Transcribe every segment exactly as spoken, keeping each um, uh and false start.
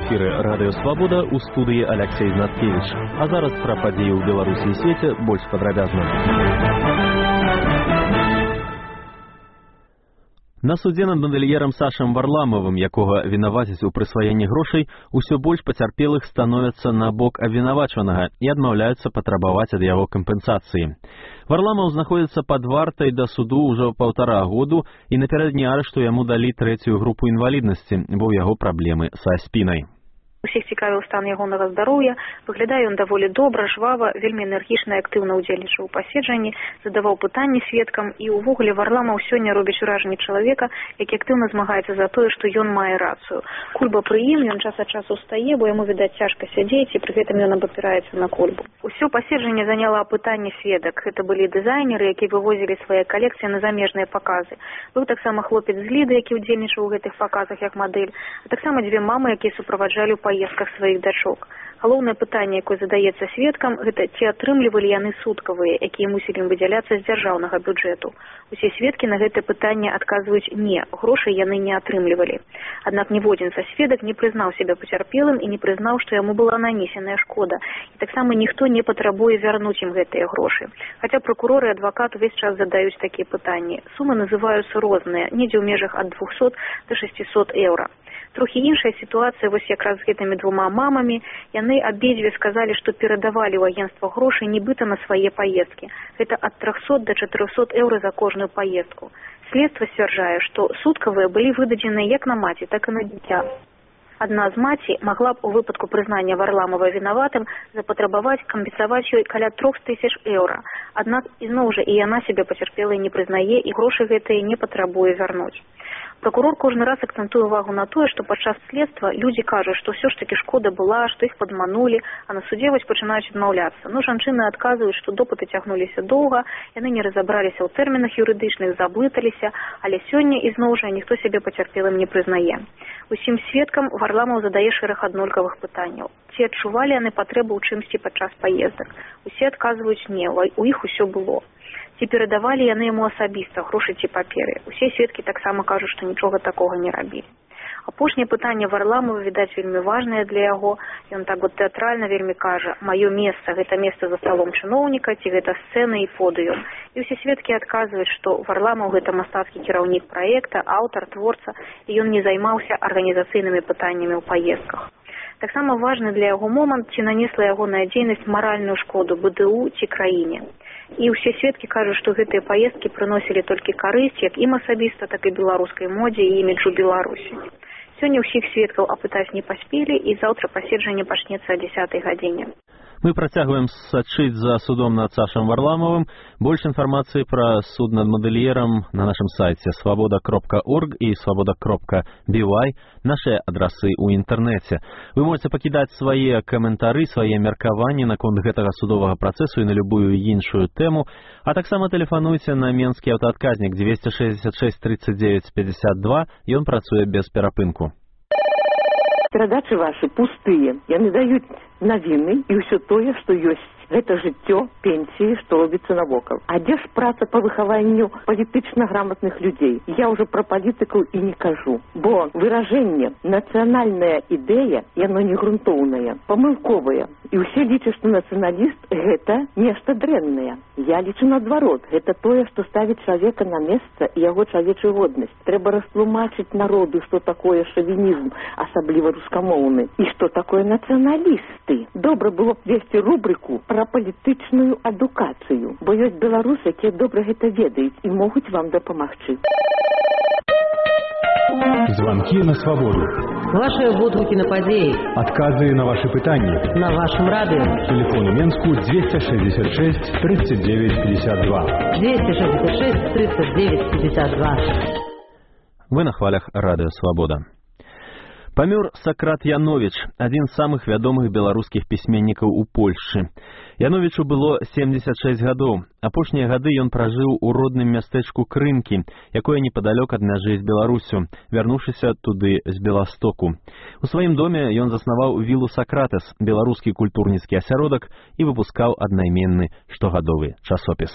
эфіры Радыё Свабода, у студыі Алексей Знаткевич. А зараз пра падзеі ў Беларусі і свеце больш падрабязна. На судзе над мадэльерам Сашам Варламовым, якога вінавацяць у прысваенні грошай, усё больш пацярпелых становяцца на бок абвінавачанага і адмаўляюцца патрабаваць ад яго кампенсацыі. Варламов знаходзіцца пад вартай да суду ўжо паўтара году, і напярэдадні арышту яму далі трэцюю групу інваліднасці, бо ў яго праблемы са спінай. Усіх цікавіў стан ягонага здароўя, выглядае ён даволі добра, жвава, вельмі энергічна і актыўна ўдзельнічаў у паседжанні, задаваў пытанні сведкам, і ўвогуле Варламов сёння робіць уражанне чалавека, які актыўна змагаецца за тое, што ён мае рацыю. Кульба пры ім, ён час ад часу стае, бо яму, відаць, цяжка сядзець, і пры гэтым ён абапіраецца на кульбу. Усё паседжанне заняла апытанне сведак. Гэта былі дызайнеры, якія вывозілі свае калекцыі на замежныя паказы. Быў таксама хлопец з Ліды, які ўдзельнічаў у гэтых паказах як мадэль, а таксама дзве мамы, якія суправаджалі ў паездках сваіх дачок. Галоўнае пытанне, якое задаецца сведкам, гэта ці атрымлівалі яны суткавыя, якія мусілі выдзяляцца з дзяржаўнага бюджэту. Усе сведкі на гэтае пытанне адказваюць не, грошай яны не атрымлівалі. Аднак ніводзін са сведак не прызнаў сябе пацярпелым і не прызнаў, што яму была нанесеная шкода. І таксама ніхто не патрабуе вярнуць ім гэтыя грошы. Хаця пракурор і адвакат увесь час задаюць такія пытанні. Сумы называюцца розныя, недзе ў межах ад двухсот да шасцісот еўра. Трохі іншая сітуацыя вось якраз з гэтымі двума мамамі. Яны абедзве сказалі, што перадавалі ў агенцтва грошы нібыта на свае паездкі. Гэта ад трохсот да чатырохсот еўра за кожную паездку. Следства сцвярджае, што суткавыя былі выдадзеныя як на маці, так і на дзіця. Адна з маці магла б у выпадку прызнання Варламова вінаватым запатрабаваць кампенсаваць ёй каля трох тысяч еўра. Аднак ізноў жа і яна сябе пацярпелай не прызнае і грошы гэтыя не патрабуе вярнуць. Прокурор кожны раз акцэнтуе увагу на тое, што падчас следства людзі кажуць, што ўсё ж такі шкода была, што іх падманулі, а на судзе вось пачынаюць адмаўляцца. Ну, жанчыны адказваюць, што допыты цягнуліся доўга, яны не разабраліся ў тэрмінах юрыдычных, заблыталіся, але сёння ізноў жа ніхто сябе пацярпелым не прызнае. Усім сведкам Варламов задае шэраг аднолькавых пытанняў. Ці адчувалі яны патрэбу ў чымсьці падчас паездак? Усе адказваюць не, у іх усё было. Ці перадавалі яны яму асабіста грошы ці паперы. Усе сведкі таксама кажуць, што нічога такога не рабілі. Апошняе пытанне Варламова, відаць, вельмі важнае для яго. Ён так вот тэатральна вельмі кажа: «Маё месца – гэта месца за сталом чыноўніка, ці гэта сцэна і подыум». І ўсе сведкі адказваюць, што Варламов – гэта мастацкі кіраўнік праекта, аўтар, творца, і ён не займаўся арганізацыйнымі пытаннямі ў паездках. Таксама важны для яго момант, ці нанесла ягоная дзейнасць маральную шкоду бэ дэ у ці краіне. І ўсе сведкі кажуць, што гэтыя паездкі прыносілі толькі карысць як ім асабіста, так і беларускай модзе і іміджу Беларусі. Сёння ўсіх сведкаў апытаць не паспелі, і заўтра паседжанне пачнецца о дзесятай гадзіне. Мы працягваем сачыць за судом над Сашам Варламовым. Больш інфармацыі пра суд над мадэльерам на нашым сайце свабода кропка орг і свабода кропка би вай, нашыя адрасы ў інтэрнэце. Вы можете пакідаць свае каментары, свае меркаванні наконт гэтага судовага працэсу і на любую іншую тэму, а таксама тэлефануйце на менскі аўтаадказнік дзвесце шэсцьдзесят шэсць тридцать девять пятьдесят два, ён працуе без перапынку. Перадачы вашы пустыя, яны даюць навіны і ўсё тое, што ёсць. Гэта жыццё, пенсіі, што робіцца навокал. А дзе ж праца па выхаванню палітычна грамотных людзей? Я ўжо пра палітыкаў і не кажу. Бо выражэнне «нацыянальная ідэя» яно не грунтоўнае, памылковае. І ўсе лічаць, што нацыяналіст – гэта нешта дрэннае. Я лічу наадварот. Гэта тое, што ставіць чалавека на месца і яго чалавечую годнасць. Трэба растлумачыць народу, што такое шавінізм, асабліва рускамоўны, і што такое нацыяналісты. Добра было б весці рубрыку пра палітычную адукацыю, бо ёсць беларусы, якія добра гэта ведаюць і могуць вам дапамагчы. Звонки на свободу. Ваши водгуки на падеи. Отказы на ваши пытания. На вашем радио. Телефон у Менску двести шестьдесят шесть тридцать девять пятьдесят два. двести шестьдесят шесть тридцать девять пятьдесят два. Вы на хвалях Радыё Свабода. Памёр Сакрат Яновіч, адзін з самых вядомых беларускіх пісьменнікаў у Польшчы. Яновічу было семьдесят шесть гадоў. Апошнія гады ён пражыў у родным мястэчку Крымкі, якое непадалёк ад мяжы з Беларусю, вярнуўшыся туды з Беластоку. У сваім доме ён заснаваў вілу Сакратес, беларускі культурніцкі асяродак, і выпускаў аднайменны штогадовы часопіс.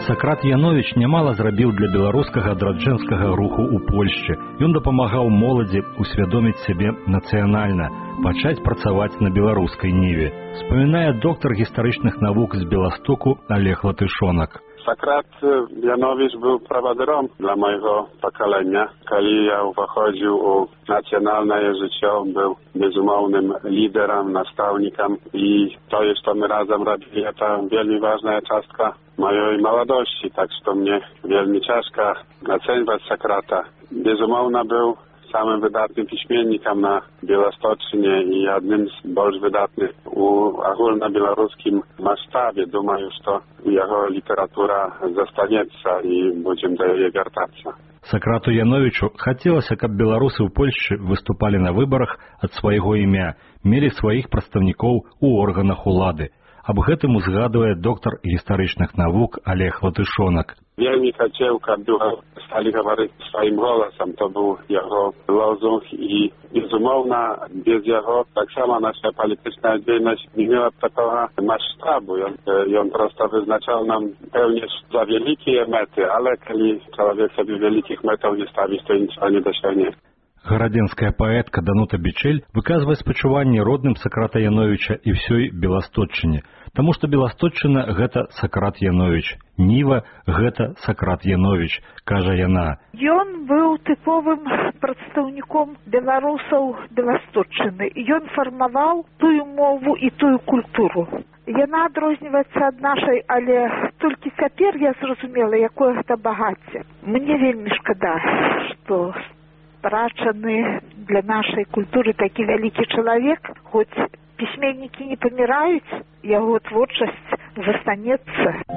Сакрат Яновіч нямала зрабіў для беларускага адраджэнскага руху ў Польшчы. Ён дапамагаў моладзі усвядоміць сябе нацыянальна, пачаць працаваць на беларускай ніве. Спамінае доктар гістарычных навук з Беластоку Олег Латышонак. Sakrat Janowicz był prowodyrem dla mojego pokolenia. Kiedy ja uchodził o nacjonalne życie, on był bezumownym liderem, nastawnikiem i to jest to my razem robili. To wielmi ważna czastka mojej młodości, tak że to mnie wielmi ciężko oceniać Sakrata. Bezumowna był samym wydatnym piśmiennikiem na Białostoczynie i jednym z bardziej wydatnych u ogólnobiałoruskim masштабie. Думаю, że jego literatura zostaniется i będziemy do jej wracać. Сакрату Яновічу хацелася, каб беларусы ў Польшчы выступалі на выбарах ад свайго імя, мелі сваіх прадстаўнікоў у органах улады. Аб гэтым узгадвае доктар гістарычных навук Олег Латышонак. Wielmi chciał, aby stali говорить swoim głosem. To był jego lozung i bezumowna, bez jego tak samo nasza polityczna działalność nie miała takiego masштабу. On, on prosto wyznaczał nam pełnię za wielkie mety, ale kiedy człowiek sobie wielkich metów nie stawi, to niczego nie dosięgnie. Гарадзенская паэтка Данута Бичель выказвае спачуванне родным Сакрата Яновіча і ўсёй Беластотчыне, таму што Беластотчына – гэта Сакрат Яновіч, Ніва – гэта Сакрат Яновіч, кажа яна. Ён быў тыповым прадстаўніком беларусаў Беластотчыны. Ён фармаваў тую мову і тую культуру. Яна адрозніваецца ад нашай, але толькі цяпер я зразумела, якое гэта багацце. Мне вельмі шкада, што страчаны для нашай культуры такі вялікі чалавек, хоць пісьменнікі не паміраюць, яго творчасць застанецца.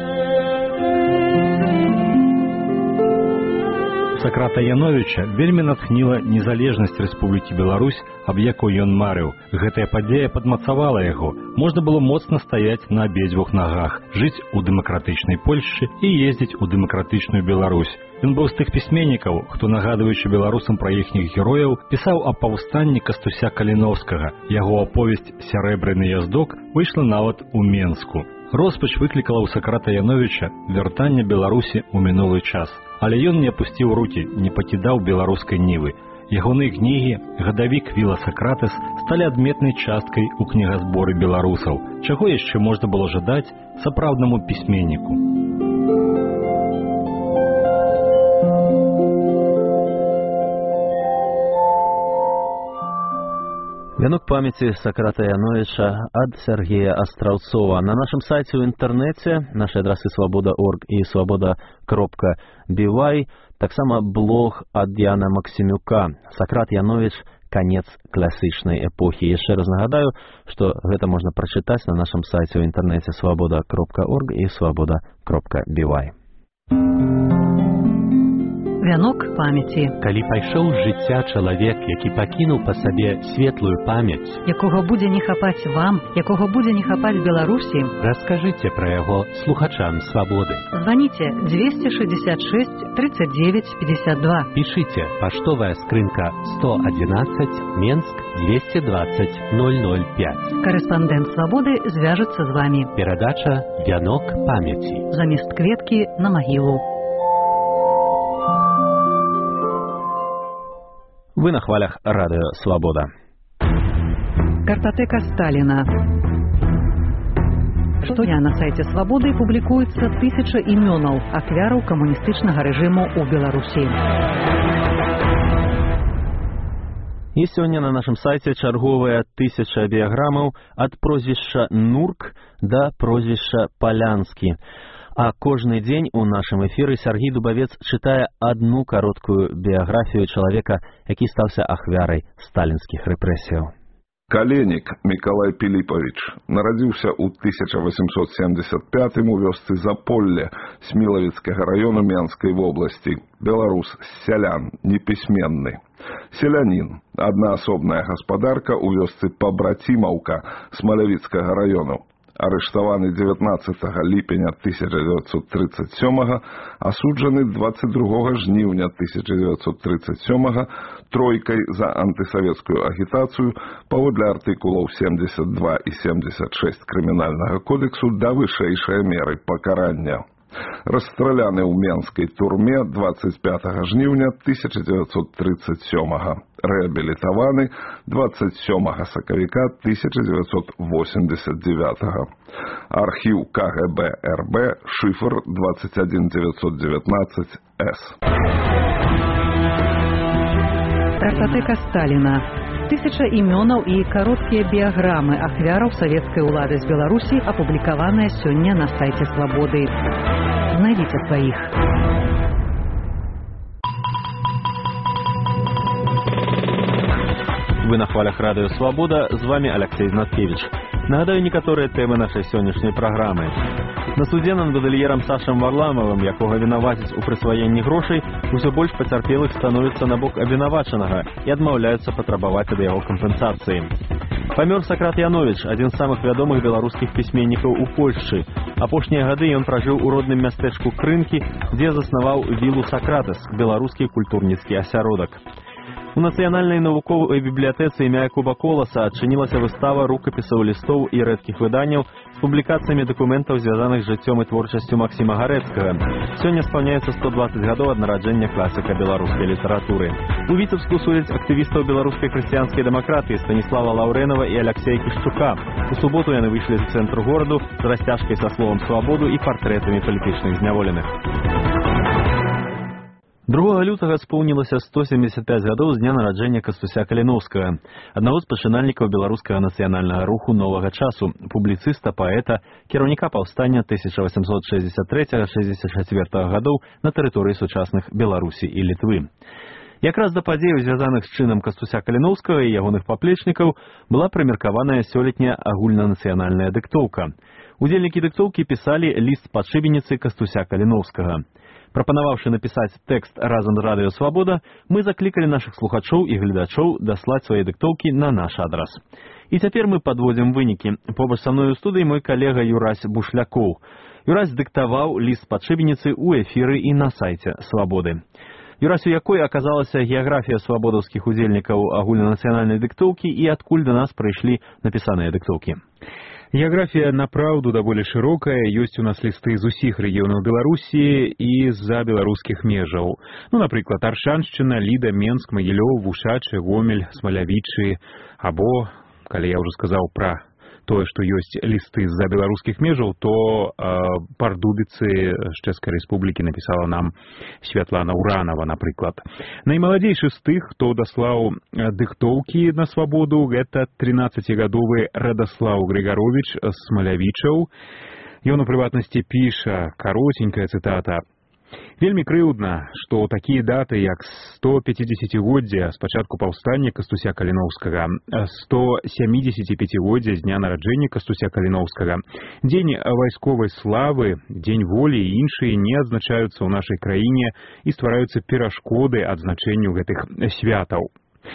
Сакрата Яновіча вельмі натхніла незалежнасць Рэспублікі Беларусь, аб якой ён марыў. Гэтая падзея падмацавала яго. Можна было моцна стаяць на абедзвюх нагах, жыць у дэмакратычнай Польшчы і ездзіць у дэмакратычную Беларусь. Ён быў з тых пісьменнікаў, хто, нагадваючы беларусам пра іхніх герояў, пісаў аб паўстанні Кастуся Каліновскага. Яго аповесць «Сярэбраны яздок» выйшла нават у Менску. Роспач выклікала ў Сакрата Яновіча вяртанне Беларусі ў мінулы час. Але ён не апусціў рукі, не пакідаў беларускай нівы. Ягоныя кнігі «Гадавік Віла Сакратес» сталі адметнай часткай у кнігазборы беларусаў. Чаго яшчэ можна было жадаць сапраўднаму пісьменніку? Вянок памяти Сакрата Яновича от Сергея Остраўцова. На нашем сайте в интернете, наши адресы свобода точка орг и свобода точка би вай, так само блог от Яна Максимюка. Сакрат Янович «Конец классичной эпохи». Еще раз нагадаю, что это можно прочитать на нашем сайте в интернете свобода точка орг и свобода точка би вай. Вянок памяці. Калі пайшоў з жыцця чалавек, які пакінуў па сабе светлую памяць, якога будзе не хапаць вам, якога будзе не хапаць Беларусі, раскажыце пра яго слухачам свабоды. Званіце двести шестьдесят шесть тридцать девять пятьдесят два. Пішыце паштовая скрынка сто одиннадцать, Менск двести двадцать ноль ноль пять. Карэспандэнт свабоды звяжацца з вамі. Перадача «Вянок памяці». Замест кветкі на магілу. Вы на хвалях радио «Свобода». Картотека Сталина. Што я на сайте «Свободы» публікуецца тысяча імёнаў ахвяраў камуністычнага рэжыму ў Беларусі. І сёння на нашем сайте чарговая тысяча біяграмаў ад прозвішча Нурк да прозвішча Палянскі. А кожны дзень у нашым эфіры Сергей Дубавец чытае одну кароткую біяграфію чалавека, які стаўся ахвярай сталінскіх рэпрэсіяў. Каленік Мікалай Піліпович нарадзіўся ў тысяча восемьсот семьдесят пятым у вёсцы Заполле Смілавіцкага раёну Менскай вобласці. Беларус з сялян, непісьменны. Селянін, аднаасобная гаспадарка ў вёсцы Пабрацімаўка Смалявіцкага раёну. Арыштаваны дзевятнаццатага ліпеня тысяча дзевятьсот тридцать сёмага, асуджаны двадцать другога жніўня тысяча дзевятьсот тридцать сёмага тройкай за антысавецкую агітацыю паводле артыкулаў семьдесят два і семьдесят шесть крымінальнага кодексу да вышэйшай меры пакарання. Расстраляны ў менскай турме двадцать пятага жніўня тысяча девятьсот тридцать сёмага. Рэабілітаваны двадцать сёмага сакавіка тысяча девятьсот восемьдесят девятага. Архіў ка гэ бэ эр бэ, шифр двадцать один девятьсот девятнадцать эс. Трактатека Сталіна. Тысяча імёнаў і кароткія біяграмы ахвяраў савецкай улады з Беларусі апублікаваныя сёння на сайце Свабоды. Знайдзіце сваіх. Вы на хвалях радыё «Свабода», з вами Алексей Знаткевич. Нагадаю некаторыя тэмы нашай сённяшняй праграмы. На судзе над мадэльерам Сашам Варламовым, якога вінавацяць у прысваенні грошай, усё больш пацярпелых становіцца на бок абвінавачанага і адмаўляюцца патрабаваць ад яго кампенсацыі. Памёр Сакрат Яновіч, адзін з самых вядомых беларускіх пісьменнікаў у Польшчы. Апошнія гады ён пражыў у родным мястэчку Крынкі, дзе заснаваў вілу Сакратас, беларускі культурніцкі асяродак. У Нацыянальнай навуковай бібліятэцы імя Якуба Коласа адчынілася выстава рукапісаў, лістоў і рэдкіх выданняў з публікацыямі дакументаў, звязаных з жыццём і творчасцю Максіма Гарэцкага. Сёння спаўняецца сто двадцать гадоў ад нараджэння класіка беларускай літаратуры. У Віцебску судзяць актывістаў беларускай хрысціянскай дэмакратыі Станіслава Лаўрэнава і Аляксея Кішчука. У суботу яны выйшлі з цэнтру гораду з расцяжкай са словам «Свабоду» і партрэтамі палітычных зняволеных. другога лютага споўнілася сто семьдесят пять гадоў з дня нараджэння Кастуся Каліноўскага, аднаго з пачынальнікаў беларускага нацыянальнага руху новага часу, публіцыста, паэта, кіраўніка паўстання тысяча восемьсот шестьдесят третьего — шестьдесят четвёртого гадоў на тэрыторыі сучасных Беларусі і Літвы. Якраз да падзеяў, звязаных з чынам Кастуся Каліноўскага і ягоных паплечнікаў, была прымеркаваная сёлетняя агульнанацыянальная дыктоўка. Удзельнікі дыктоўкі пісалі ліст падшыбеніцы Кастуся Каліноўскага. Прапанаваўшы напісаць тэкст разам з радыё «Свабода», мы заклікалі нашых слухачоў і гледачоў даслаць свае дыктоўкі на наш адрас. І цяпер мы падводзім вынікі. Побач са мной у студыі мой калега Юрась Бушлякоў. Юрась дыктаваў ліст падшыбеніцы ў эфіры і на сайце «Свабоды». Юрась, у якой аказалася геаграфія свабодаўскіх удзельнікаў агульнанацыянальнай дыктоўкі і адкуль да нас прыйшлі напісаныя дыктоўкі? Геаграфія направду даволі шырокая, ёсць у нас лісты з усіх рэгіёнаў Беларусі і з-за беларускіх межаў. Ну, напрыклад, Аршаншчына, Ліда, Менск, Магілёў, Вушачы, Гомель, Смалявічы, або, калі я ўжо сказаў пра тое, што ёсць лісты з-за беларускіх межаў, то э, Пардубіцы з Чэшскай Рэспублікі напісала нам Святлана Уранова, напрыклад. Наймаладзейшы з тых, хто даслаў дыктоўкі на Свабоду, гэта трынаццацігадовы Радаслаў Грыгаровіч з Смалявічаў. Ён у прыватнасці піша, каротенькая цытата: «Вельмі крыўдна, што такія даты, як сто пяцідзесяцігоддзя з пачатку паўстання Кастуся Каліноўскага, сто сямідзесяціпяцігоддзя з дня нараджэння Кастуся Каліноўскага, дзень вайсковай славы, дзень волі і іншыя не адзначаюцца ў нашай краіне і ствараюцца перашкоды адзначэнню гэтых святаў».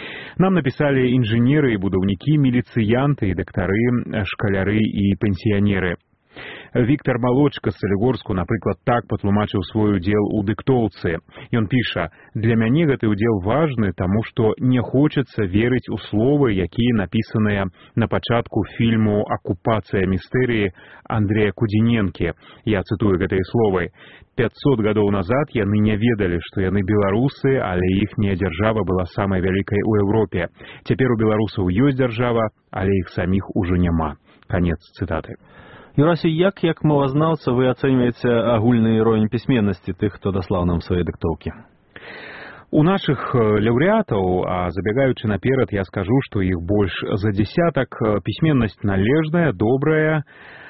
Нам напісалі інжынеры і будаўнікі, міліцыянты і дактары, шкаляры і пенсіянеры. Віктор Малочка з Салігорску, напрыклад, так патлумачыў свой удзел у дыктоўцы. Ён піша: «Для мяне гэты удзел важны, таму што не хочацца верыць у словы, якія напісаныя на пачатку фільму «Акупацыя містэрыі» Андрэя Кудзіненкі. Я цытую гэтыя словы. пятьсот гадоў назад яны не ведалі, што яны беларусы, але іхняя дзяржава была самай вялікай у Еўропе. Цяпер у беларусаў ёсць дзяржава, але іх саміх ужо няма». Канец цытаты. Юрасі, як, як мовазнаўца, вы ацэньваеце агульны роўень пісьменнасці тых, хто даслаў нам свае дыктоўкі? У нашых лаўрэатаў, а забегаючы наперад, я скажу, што іх больш за дзесятак, пісьменнасць належная, добрая.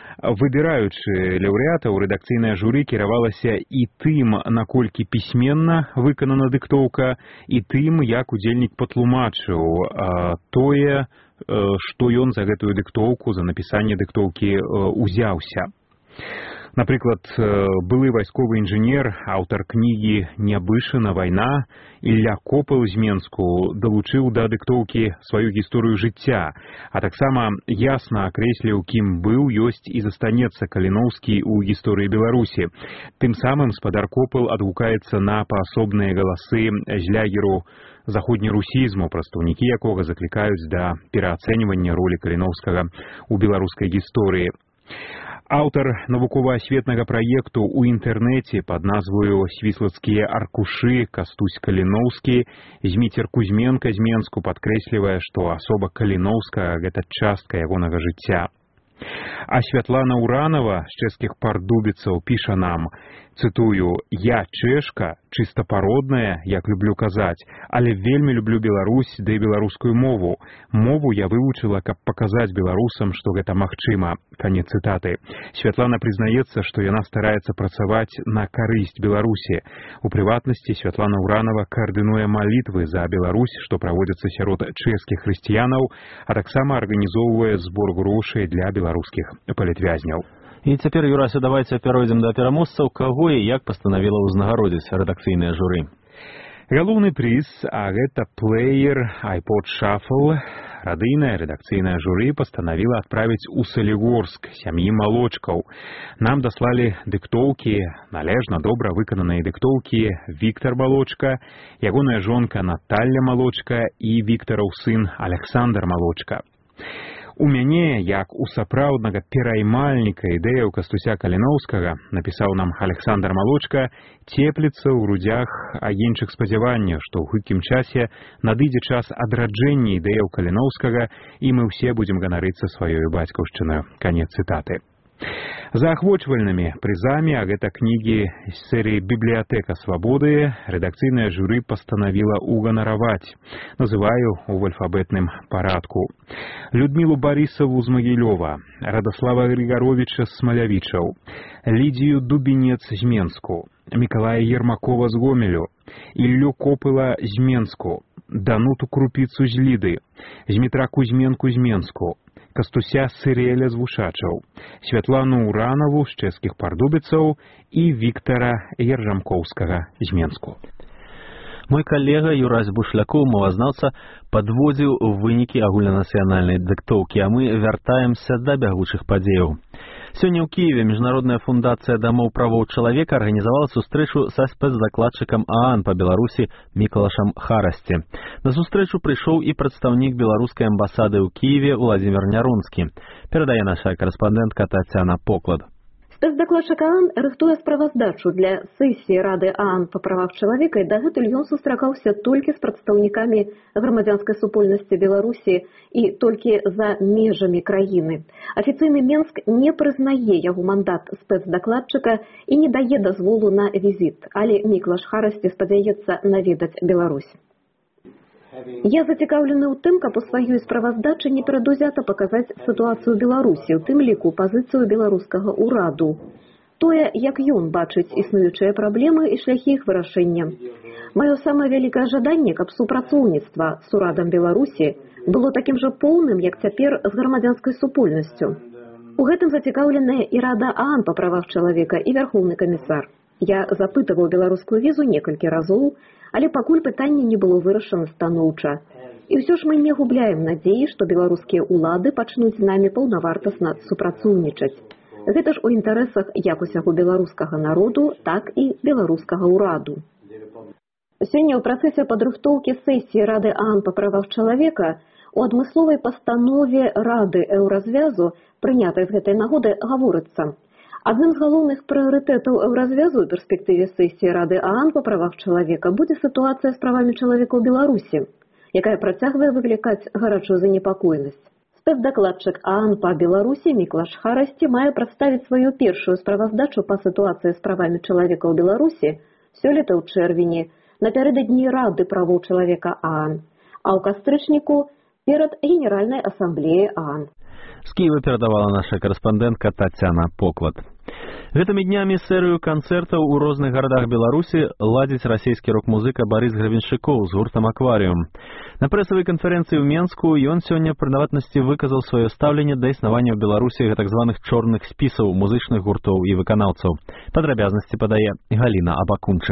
Выбіраючы лаўрэатаў, рэдакцыйнае журы кіравалася і тым, наколькі пісьменна выканана дыктоўка, і тым, як удзельнік патлумачыў тое, што ён за гэтую дыктоўку, за напісанне дыктоўкі узяўся. Напрыклад, былы вайсковы інжынер, аўтар кнігі «Нябышына вайна» Ілля Копал з Менску далучыў да дыктоўкі сваю гісторыю жыцця, а таксама ясна акрэсліў, кім быў, ёсць і застанецца Каліноўскі ў гісторыі Беларусі. Тым самым спадар Копал адгукаецца на паасобныя галасы злягеру заходнерусізму, прадстаўнікі якога заклікаюць да пераацэньвання ролі Каліноўскага ў беларускай гісторыі. Аўтар навукова-асветнага праекту ў інтэрнэце пад назваю «Свіслацкія аркушы» Кастусь Каліноўскі Зміцер Кузьменка з Менску падкрэслівае, што асоба Каліноўскага – гэта частка ягонага жыцця. А Святлана Уранова з чэшскіх Пардубіцаў піша нам, цытую, «Я чэшка, чыста пародная, як люблю казаць, але вельмі люблю Беларусь ды да беларускую мову. Мову я вывучыла, каб паказаць беларусам, што гэта магчыма». Канец цытаты. Святлана прызнаецца, што яна стараецца працаваць на карысць Беларусі. У прыватнасці Святлана Уранова каардынуе малітвы за Беларусь, што праводзяцца сярод чэшскіх хрысціянаў, а таксама арганізоўвае збор грошай для беларускіх палітвязняў. І цяпер, Юрася, давайте перайдзем да пераможцаў, каго і як пастанавіла ўзнагародзіць рэдакцыйнае журы. Галоўны прыз, а гэта плеер iPod Shuffle, радыйнае рэдакцыйнае журы пастанавіла адправіць у Салігорск сям'і Малочкаў. Нам даслалі дыктоўкі, належна добра выкананыя дыктоўкі Віктар Малочка, ягоная жонка Наталья Малочка і Віктараў сын Александр Малочка. У мяне, як у сапраўднага пераймальніка ідэяў Кастуся Каліноўскага, напісаў нам Александр Малочка, цепліцца ў грудзях агеньчых спадзявання, што ў хуткім часе надыдзе час адраджэння ідэяў Каліноўскага, і мы ўсе будзем ганарыцца сваёй бацькаўшчынаю. Канец цытаты. Заахвочвальнымі прызамі, а гэта кнігі з серыі «Бібліятэка свабоды», рэдакцыйнае журы пастанавіла уганараваць. Называю ў альфабетным парадку. Людмілу Барысаву з Магілёва, Радаслава Грыгаровіча з Смалявічаў, Лідзію Дубінец з Менску, Мікалая Ермакова з Гомелю, Іллю Копыла з Менску, Дануту Крупіцу з Ліды, Змітра Кузьменку з Менску, Кастуся Сыреля з Вушачаў, Святлану Уранаву з чэшскіх Пардубіцаў і Віктара Ержамкоўскага з Менску. Мой калега Юрась Бушлякоў, мовазнаўца, падводзіў вынікі агульнанацыянальнай дыктоўкі, а мы вяртаемся да бягучых падзеяў. Сёння ў Кіеве Міжнародная фундацыя дамоў правоў чалавека арганізавала сустрэчу са спецдакладчыкам ААН па Беларусі Мікалашам Харасці. На сустрэчу прыйшоў і прадстаўнік беларускай амбасады ў Кіеве Владзімір Нярунскі. Перадае наша карэспандэнтка Тацяна Поклад. Спецдакладчык ААН рыхтуе справаздачу для сесіі Рады ААН па правах чалавека, і дагэтуль ён сустракаўся толькі з прадстаўнікамі грамадзянскай супольнасці Беларусі і толькі за межамі краіны. Афіцыйны Менск не прызнае яго мандат спецдакладчыка і не дае дазволу на візіт, але Мікалаш Харасці спадзяецца наведаць Беларусь. Я зацікаўлены ў тым, каб у сваёй справаздачы неперадузята паказаць сітуацыю Беларусі, у тым ліку пазіцыю беларускага ўраду. Тое, як ён бачыць існуючыя праблемы і шляхі іх вырашэння. Маё самае вялікае жаданне, каб супрацоўніцтва з урадам Беларусі было такім жа поўным, як цяпер з грамадзянскай супольнасцю. У гэтым зацікаўленая і Рада ААН па правах чалавека, і Вярхоўны камісар. Я запытываў беларускую візу некалькі разоў, але пакуль пытанне не было вырашана станоўча. І ўсё ж мы не губляем надзеі, што беларускія ўлады пачнуць з намі паўнавартасна супрацоўнічаць. Гэта ж у інтарэсах як усяго беларускага народу, так і беларускага ўраду. Сёння ў працэсе падрыхтоўкі сесіі Рады ААН па правах чалавека у адмысловай пастанове Рады Еўразвязу, прынятай з гэтай нагоды, гаворыцца: адным з галоўных прыярытэтаў Еўразвязу ў перспектыве сесіі Рады ААН па правах чалавека будзе сітуацыя з правамі чалавека ў Беларусі, якая працягвае выклікаць гарачую занепакоенасць. Спецдакладчык ААН па Беларусі Мікалаш Харасці мае прадставіць сваю першую справаздачу па сітуацыі з правамі чалавека ў Беларусі сёлета ў чэрвені, напярэдадні Рады правоў чалавека ААН, а ў кастрычніку перад Генеральнай асамблеяй ААН. З Киева перадавала наша карэспандэнтка Тацяна Поклад. Гэтымі днямі серыю канцэртаў у розных гарадах Беларусі ладзіць расійскі рок-музыка Барыс Гребеншчыкоў з гуртам «Акварыум». На прэсавай канферэнцыі ў Менску ён сёння прынаватнасці выказаў сваё стаўленне да існавання ў Беларусі так званых чорных спісаў музычных гуртоў і выканаўцаў. Падрабязнасці падае Галіна Абакунчык.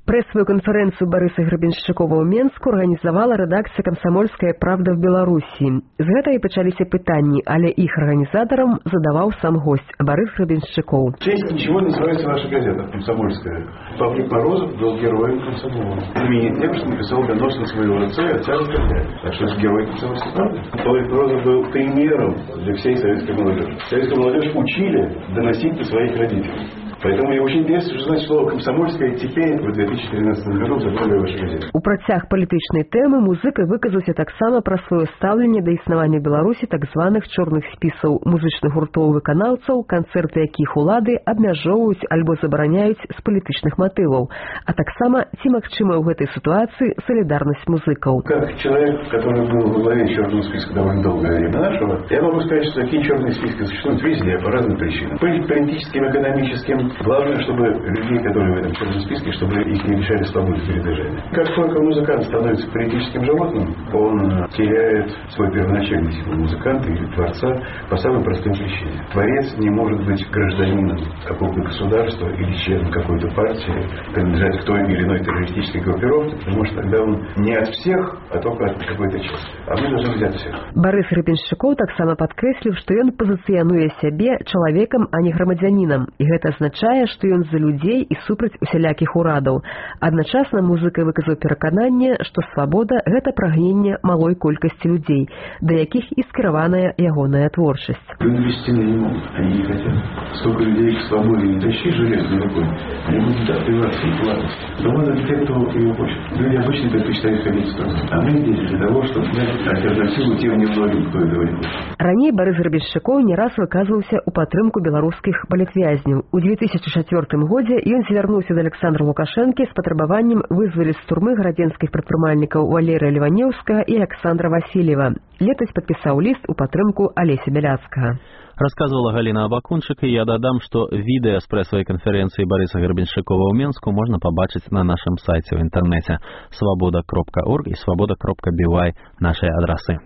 Прэсавую канферэнцыю Барыса Гребеншчыкова ў Менску арганізавала рэдакцыя «Камсамольская правда» в Беларусі. З гэта і пачаліся пытанні, але іх арганізатарам задаваў сам гость Барыс Гребеншчыкоў. Честь ничего не называется ваша газета «Комсомольская». Павлик Морозов был героем комсомола. Имени тем, что написал донос на своего отца и отца расстрелять. Так что это герой комсомольской правды. Павлик Морозов был примером для всей советской молодежи. Советскую молодежь учили доносить до своих родителей. Поэтому мне очень интересно узнать слово «комсомольское» теперь, в две тысячи тринадцатом году, закрыли вашу газету. У працяг палітычнай тэмы музыка выказаўся таксама пра сваё стаўленне да існавання Беларусі так званых чорных спісаў музычных гуртоў выканаўцаў, канцэрты якіх улады абмяжоўваюць альбо забараняюць з палітычных матываў, а таксама ці магчымая ў гэтай сітуацыі салідарнасць музыкаў. Как человек, который был во главе черного списка довольно долгое время нашего, я могу сказать, что такие черные списки существуют везде по разным причинам. Политическим, экономическим. Главное, чтобы людей, которые в этом черном списке, чтобы их не лишали свободы передвижения. Как только музыкант становится политическим животным, он теряет свой первоначальный силу музыканта или творца по самой простой причине. Творец не может быть гражданином какого-то государства или членом какой-то партии, принадлежать к той или иной террористической группировке, потому что тогда он не от всех, а только от какой-то части. А мы должны быть от всех. Барыс Гребеншчыкоў таксама падкрэсліў, што ён пазіцыянуе сябе чалавекам, а не грамадзянінам, і гэта азначае, што ён за людзей і супраць усялякіх урадаў. Адначасна музыка выказаў перакананне, што свабода – гэта прагненне малой колькасці людзей, да якіх і скіраваная ягоная творчасць. Люди без стены не могут, они не хотят. Столько людей к свободе не тащи железной рукой, они будут отбиваться и плакать. Но ладно для тех, кто его хочет. Люди обычно предпочитают ходить в сторону. А мы здесь для того, чтобы дать альтернативу тем немногим, кто этого не хочет. Раней Барыс Гребеншчыкоў не раз выказваўся ў падтрымку беларускіх палітвязняў. У две тысячи чацвёртым годзе ён звярнуўся да Александра Лукашэнкі з патрабаваннем вызваліць з турмы градзенскіх прадпрымальнікаў Валерыя Леванеўскага і Александра Васильева. Летась падпісаў ліст у падтрымку Алеся Бяляцкага. Рассказывала Галина Абакунчик, и я додам, что видео с прессовой конференции Бориса Гребеншчыкова в Менску можно побачить на нашем сайте в интернете свобода кропка орг и свобода кропка би вай наши адресы.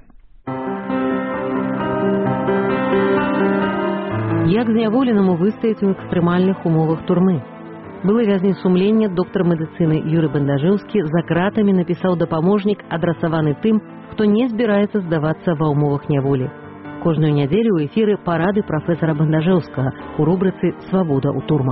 Як зняволеному выстаяць у экстрэмальных умовах турмы. Былы вязень сумлення доктар медыцыны Юрый Бандажэўскі за кратамі напісаў дапаможнік, адрасаваны тым, хто не збіраецца здавацца ва ўмовах няволі. Кожную нядзелю ў эфіры парады прафесара Бандажэўскага у рубрыцы «Свабода ў турмах».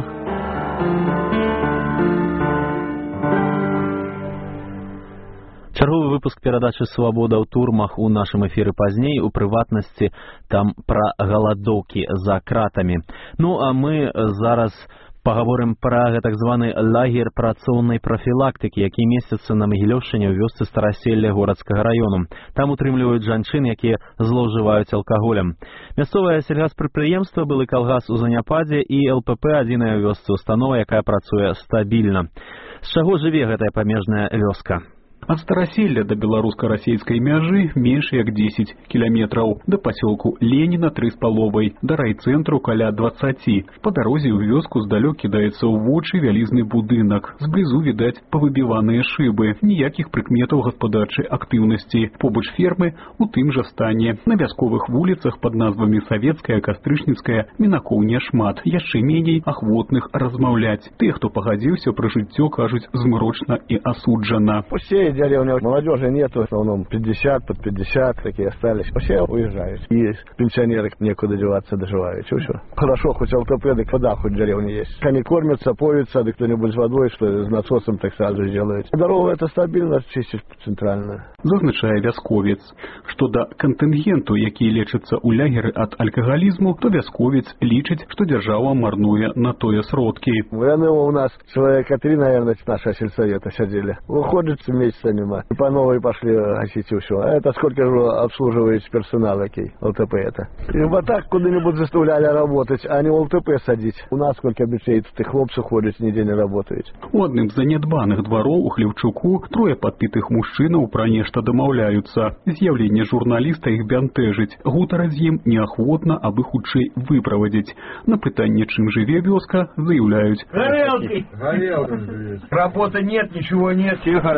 Чарговы выпуск перадачы «Свабода ў турмах» у нашым эфіры пазней, у прыватнасці там пра галадоўкі за кратамі. Ну а мы зараз пагаворым пра так званы лагер працоўнай прафілактыкі, які месяцца на Магілёўшчыне ў вёсцы Стараселля городскага раёну. Там утрымліваюць жанчын, якія злоўжываюць алкаголем. Мясцовае сельгаспрадпрыемства, былы калгас у заняпадзе і эл пэ пэ адзіная ў вёсцы установа, якая працуе стабільна. З чаго жыве гэтая памежная вёска? Ад Стараселля да беларуска-расейскай мяжы менш як дзесяць кіламетраў, да пасёлку Леніна тры з паловай, да райцэнтру каля дваццаці. Па дарозе ў вёску здалёк кідаецца ў вочы вялізны будынак. Зблізу відаць павыбіваныя шыбы, ніякіх прыкметаў гаспадарчай актыўнасці. Побач фермы у тым жа стане. На вясковых вуліцах пад назвамі Савецкая, Кастрычніцкая мінакоў няшмат, яшчэ меней ахвотных размаўляць. Тыя, хто пагадзіўся пра жыццё, кажуць змрочна і асуджана. Деревня, молодежи нету, в основном пятьдесят под пятьдесят такие остались. Все уезжают. И пенсионеры некуда деваться доживают. Чего, чего? Хорошо, хоть ЛТП, да вода хоть в деревне есть. Они кормятся, поются, да кто-нибудь с водой, что с насосом так сразу сделают. Дорога это стабильно, чистить центральная. Зазначае вясковец, што да кантынгенту, які лечыцца ў лягеры ад алкагалізму, то вясковец лічыць, што дзяржава марнуе на тое сродкі. Яны у нас человека три, наверное, нашего сельсовета сидели. Выходит месяца нема. И по новой пошли гасить и все. А это сколько же обслуживает персонал, окей, ЛТП это. И вот так куда-нибудь заставляли работать, а не ЛТП садить. У нас сколько обещает, ты хлопцы ходят, нигде не работают. У адным з занядбаных двароў у Хлеўчуку трое падпітых мужчынаў пра нешта дамаўляюцца. З'яўленне журналіста іх бянтэжыць. Гутараць з ім неахвотна, абы хутчэй выправадзіць. На пытанне, чым жыве вёска, заяўляюць. Горелки! Горелки! Работы нет, ничего нет. Все горелку пьют.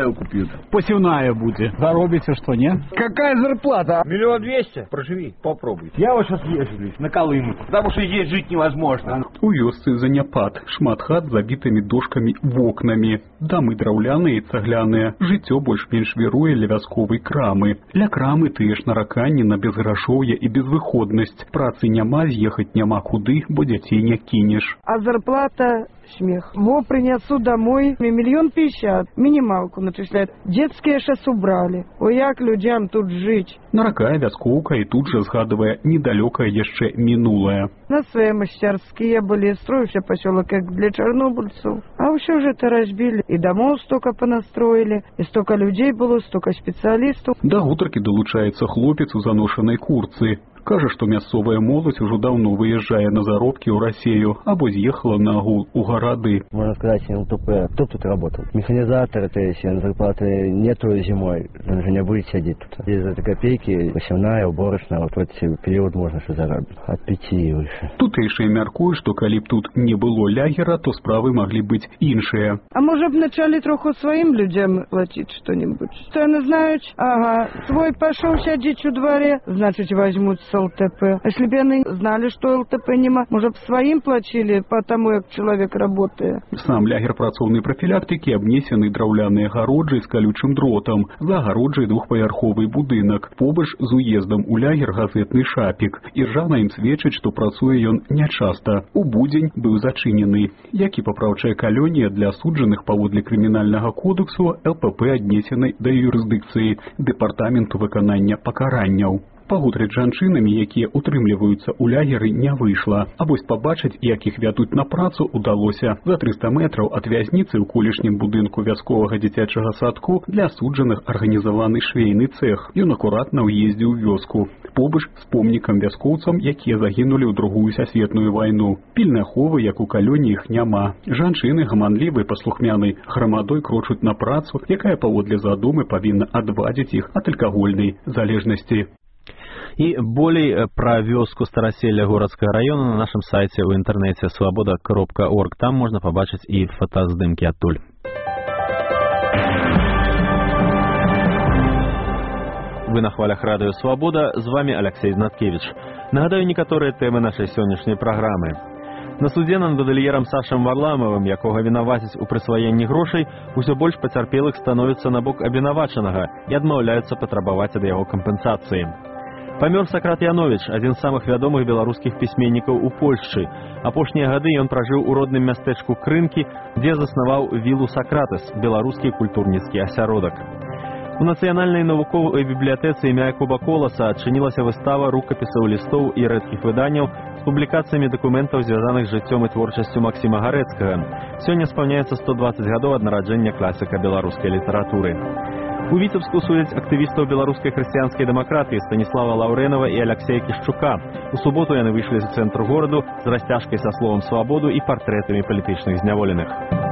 Посевная будет. Заробите что, нет? Какая зарплата? Миллион двести? Проживи, попробуй. Я вот сейчас езжу на Колыму, потому что здесь жить невозможно. У вёсцы заняпад. Шмат хат забітымі дошкамі вокнамі. Дамы драўляныя і цагляныя. Жыццё больш-менш віруе ля вясковай крамы. Ля крамы тыя ж нараканні на безграшоўе і безвыходнасць. Працы няма, з'ехаць няма куды, бо дзяцей не кинешь. А зарплата смех. Во принесу домой миллион пятьдесят. Минималку начисляют. Детские сейчас убрали. Ой, як людям тут жить. Наракае вяскоўка і тут жа згадывае недалёкае яшчэ мінулае. На свои мастерские были, строился поселок как для чернобыльцев. А все же это разбили. И домов столько понастроили, и столько людей было, столько специалистов. Да гутаркі далучаецца хлопец у заношанай курцы. Кажа, што мясцовая моладзь ужо даўно выязджае на заробкі ў Расею або з'ехала на агул у гарады. Можно сказать, ЛТП. Кто тут работал? Механизатор, то есть зарплаты нету зимой, он же не будет сидеть тут. Здесь за копейки, посевная, уборочная, вот в этот период можно что заработать. От пяти и выше. Тутэйшыя мяркуюць, што калі б тут не было лягера, то справы маглі быць іншыя. А может вначале троху своим людям платить что-нибудь? Что они знают? Ага, свой пошел сидеть у дворе, значит возьмут с ЛТП. А если бы они знали, что ЛТП нема, может, своим платили, потому как человек работает. Сам лягер працоўнай прафілактыкі абнесены драўлянай агароджай з калючым дротам. За агароджай двухпавярховы будынак. Побач з уездам у лягер газетны шапік. Іржа на ім сведчыць, што працуе ён нячаста. У будзень быў зачынены. Як і папраўчая калонія для асуджаных паводле крымінальнага кодексу, ЛПП аднесены да юрысдыкцыі дэпартаменту выканання пакаранняў. Пагутарыць жанчынамі, якія утрымліваюцца ў лягеры, не выйшла. А вось пабачыць, як іх вядуць на працу, удалося. За трыста метраў ад вязніцы ў колішнім будынку вясковага дзіцячага садку для асуджаных арганізаваны швейны цэх. Ён акуратна ўездзіў вёску. Побач з помнікам вяскоўцам, якія загінулі ў другую сусветную вайну. Пільнай аховы, як у калоні, іх няма. Жанчыны гаманлівай паслухмянай грамадой крочуць на працу, якая паводле задумы павінна адвадзіць іх ад алкагольнай залежнасці. И болей про вёску Стараселля городского района на нашем сайте в интернете свобода кропка орг. Там можно побачить и фотоздымки оттуль. Вы на хвалях радио «Свобода». С вами Алексей Знаткевич. Нагадаю некоторые темы нашей сегодняшней программы. На суде над модельером Сашем Варламовым, якога вінавацяць у прысваенні грошай, усё больш пацярпелых становіцца на бок абвінавачанага і адмаўляюцца патрабаваць ад яго кампенсацыі. Памёр Сакрат Яновіч, адзін з самых вядомых беларускіх пісьменнікаў у Польшчы. Апошнія гады ён пражыў у родным мястэчку Крынкі, дзе заснаваў вілу Сакратас, беларускі культурніцкі асяродак. У нацыянальнай навуковай бібліятэцы імя Якуба Коласа адчынілася выстава рукапісаў лістоў і рэдкіх выданняў з публікацыямі дакументаў, звязаных з жыццём і творчасцю Максіма Гарэцкага. Сёння спаўняецца сто дваццаць гадоў ад нараджэння класіка беларускай літаратуры. У Віцебску судзяць актывістаў беларускай хрысціянскай дэмакратыі Станіслава Лаўрэнава і Аляксея Кішчука. У суботу яны выйшлі з цэнтру гораду з расцяжкай са словам «свабоду» і партрэтамі палітычных зняволеных.